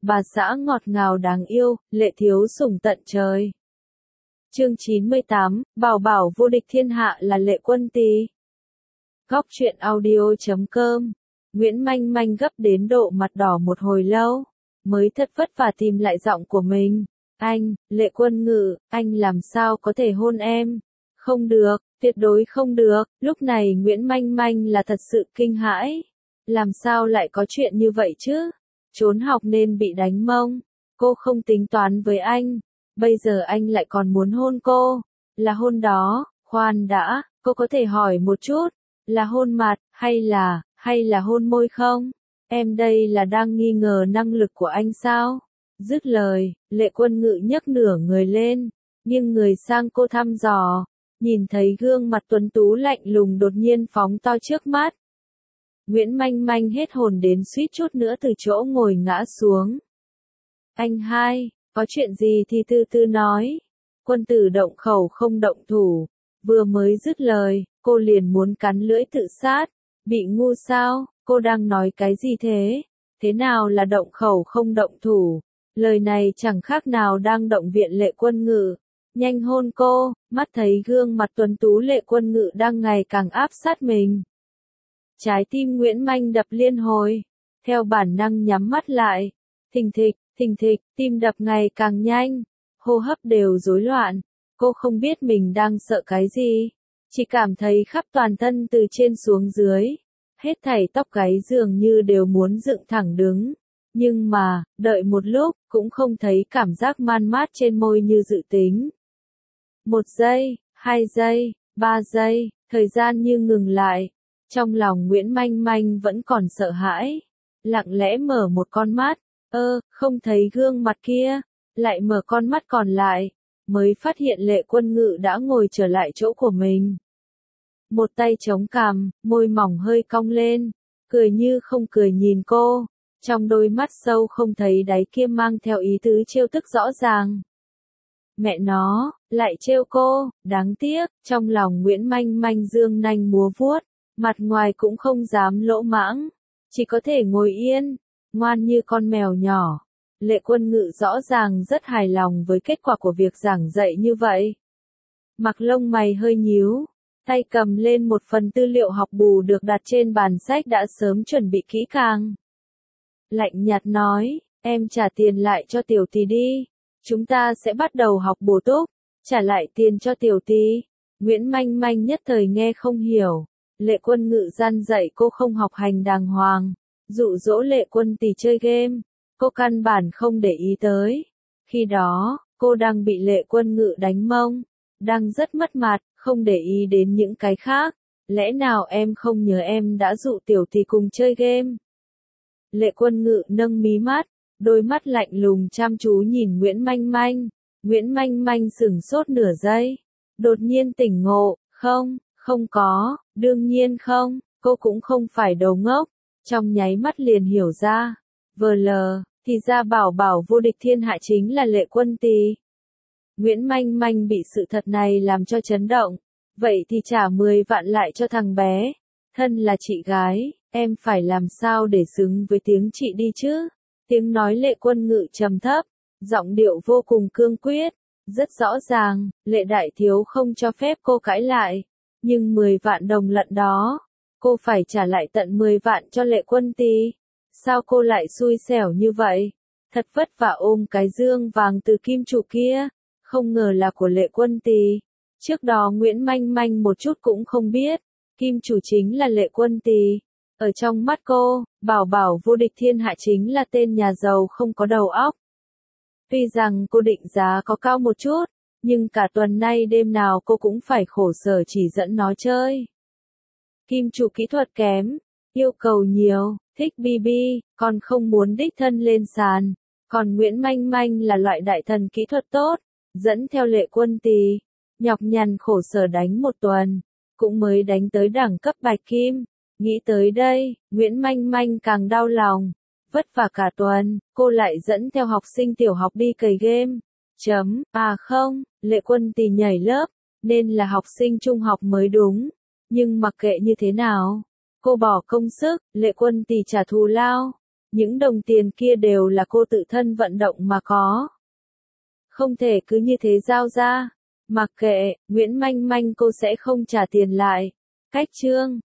bà xã ngọt ngào đáng yêu, lệ thiếu sủng tận trời. Chương 98, Bảo Bảo vô địch thiên hạ là Lệ Quân Tì. Góc truyện audio.com. Nguyễn Manh Manh gấp đến độ mặt đỏ một hồi lâu, mới thật vất vả tìm lại giọng của mình. Anh, Lệ Quân Ngự, anh làm sao có thể hôn em? Không được, tuyệt đối không được. Lúc này Nguyễn Manh Manh là thật sự kinh hãi. Làm sao lại có chuyện như vậy chứ? Trốn học nên bị đánh mông. Cô không tính toán với anh. Bây giờ anh lại còn muốn hôn cô. Là hôn đó, khoan đã, cô có thể hỏi một chút. Là hôn mặt, hay là hôn môi không? Em đây là đang nghi ngờ năng lực của anh sao? Dứt lời, Lệ Quân Ngự nhấc nửa người lên, nghiêng người sang cô thăm dò, nhìn thấy gương mặt tuấn tú lạnh lùng đột nhiên phóng to trước mắt. Nguyễn Manh Manh hết hồn đến suýt chút nữa từ chỗ ngồi ngã xuống. Anh hai, có chuyện gì thì từ từ nói. Quân tử động khẩu không động thủ. Vừa mới dứt lời, cô liền muốn cắn lưỡi tự sát. Bị ngu sao, cô đang nói cái gì thế? Thế nào là động khẩu không động thủ? Lời này chẳng khác nào đang động viện Lệ Quân Ngự. Nhanh hôn cô, mắt thấy gương mặt tuấn tú Lệ Quân Ngự đang ngày càng áp sát mình. Trái tim Nguyễn Manh đập liên hồi, theo bản năng nhắm mắt lại. Thình thịch, tim đập ngày càng nhanh, hô hấp đều rối loạn. Cô không biết mình đang sợ cái gì, chỉ cảm thấy khắp toàn thân từ trên xuống dưới, hết thảy tóc gáy dường như đều muốn dựng thẳng đứng. Nhưng mà, đợi một lúc, cũng không thấy cảm giác man mát trên môi như dự tính. 1 giây, 2 giây, 3 giây, thời gian như ngừng lại. Trong lòng Nguyễn Manh Manh vẫn còn sợ hãi. Lặng lẽ mở một con mắt, không thấy gương mặt kia. Lại mở con mắt còn lại, mới phát hiện Lệ Quân Ngự đã ngồi trở lại chỗ của mình. Một tay chống cằm, môi mỏng hơi cong lên, cười như không cười nhìn cô. Trong đôi mắt sâu không thấy đáy kia mang theo ý tứ trêu tức rõ ràng. Mẹ nó, lại trêu cô, đáng tiếc. Trong lòng Nguyễn Manh Manh dương nanh múa vuốt, mặt ngoài cũng không dám lỗ mãng, chỉ có thể ngồi yên, ngoan như con mèo nhỏ. Lệ Quân Ngự rõ ràng rất hài lòng với kết quả của việc giảng dạy như vậy. Mặc lông mày hơi nhíu, tay cầm lên một phần tư liệu học bù được đặt trên bàn sách đã sớm chuẩn bị kỹ càng. Lạnh nhạt nói, em trả tiền lại cho tiểu tì đi, chúng ta sẽ bắt đầu học bổ túc, trả lại tiền cho tiểu tì. Nguyễn Manh Manh nhất thời nghe không hiểu, Lệ Quân Ngự gian dạy cô không học hành đàng hoàng, dụ dỗ Lệ Quân Tì chơi game, cô căn bản không để ý tới. Khi đó, cô đang bị Lệ Quân Ngự đánh mông, đang rất mất mặt, không để ý đến những cái khác. Lẽ nào em không nhớ em đã dụ tiểu tì cùng chơi game? Lệ Quân Ngự nâng mí mắt, đôi mắt lạnh lùng chăm chú nhìn Nguyễn Manh Manh. Nguyễn Manh Manh sửng sốt nửa giây, đột nhiên tỉnh ngộ, không có, đương nhiên không, cô cũng không phải đầu ngốc. Trong nháy mắt liền hiểu ra, thì ra Bảo Bảo vô địch thiên hạ chính là Lệ Quân Tì. Nguyễn Manh Manh bị sự thật này làm cho chấn động, vậy thì trả 10 vạn lại cho thằng bé. Thân là chị gái, em phải làm sao để xứng với tiếng chị đi chứ? Tiếng nói Lệ Quân Ngự trầm thấp, giọng điệu vô cùng cương quyết, rất rõ ràng, Lệ đại thiếu không cho phép cô cãi lại, nhưng 10 vạn đồng lận đó, cô phải trả lại tận 10 vạn cho Lệ Quân Tì. Sao cô lại xui xẻo như vậy? Thật vất vả ôm cái dương vàng từ kim chủ kia, không ngờ là của Lệ Quân Tì. Trước đó Nguyễn Manh Manh một chút cũng không biết, kim chủ chính là Lệ Quân Tì. Ở trong mắt cô, Bảo Bảo vô địch thiên hạ chính là tên nhà giàu không có đầu óc. Tuy rằng cô định giá có cao một chút, nhưng cả tuần nay đêm nào cô cũng phải khổ sở chỉ dẫn nó chơi. Kim chủ kỹ thuật kém, yêu cầu nhiều, thích BB, còn không muốn đích thân lên sàn. Còn Nguyễn Manh Manh là loại đại thần kỹ thuật tốt, dẫn theo Lệ Quân Tì, nhọc nhằn khổ sở đánh một tuần, cũng mới đánh tới đẳng cấp bạch kim. Nghĩ tới đây, Nguyễn Manh Manh càng đau lòng. Vất vả cả tuần, cô lại dẫn theo học sinh tiểu học đi cày game. Không, Lệ Quân Tì nhảy lớp, nên là học sinh trung học mới đúng. Nhưng mặc kệ như thế nào, cô bỏ công sức, Lệ Quân Tì trả thù lao. Những đồng tiền kia đều là cô tự thân vận động mà có. Không thể cứ như thế giao ra. Mặc kệ, Nguyễn Manh Manh cô sẽ không trả tiền lại. Cách chương